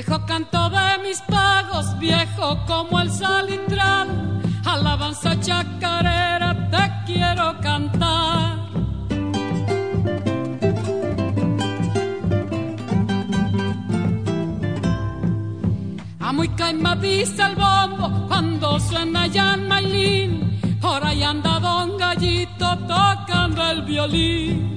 Viejo canto de mis pagos, viejo como el salitral, alabanza chacarera te quiero cantar. A muy caima dice el bombo cuando suena Jan Maylin, por ahí anda Don Gallito tocando el violín.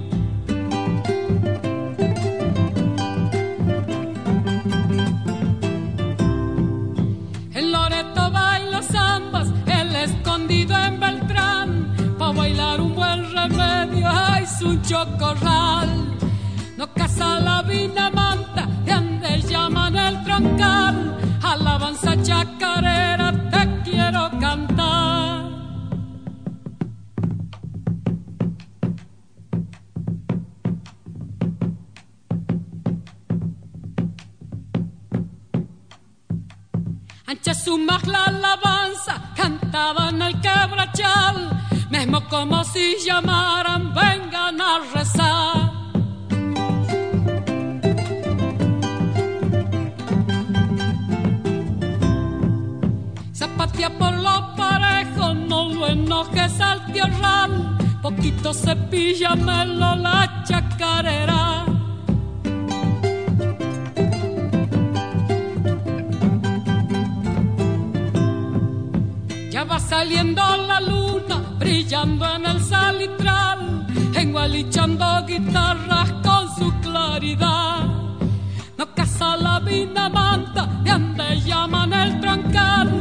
El Loreto baila zambas, el Escondido en Beltrán, pa' bailar un buen remedio hay su chocorral. No casa la vina manta, de ande llaman el troncal, alabanza chacarera te quiero cantar. Ancha su más la alabanza, cantaban el quebrachal, mismo como si llamaran, vengan a rezar. Zapatea por los parejos, no lo enojes al tierral, poquito cepillamelo la chacarera. Ya va saliendo la luna, brillando en el salitral, engualichando guitarras con su claridad. No casa la vina manta, de ande llaman el troncal,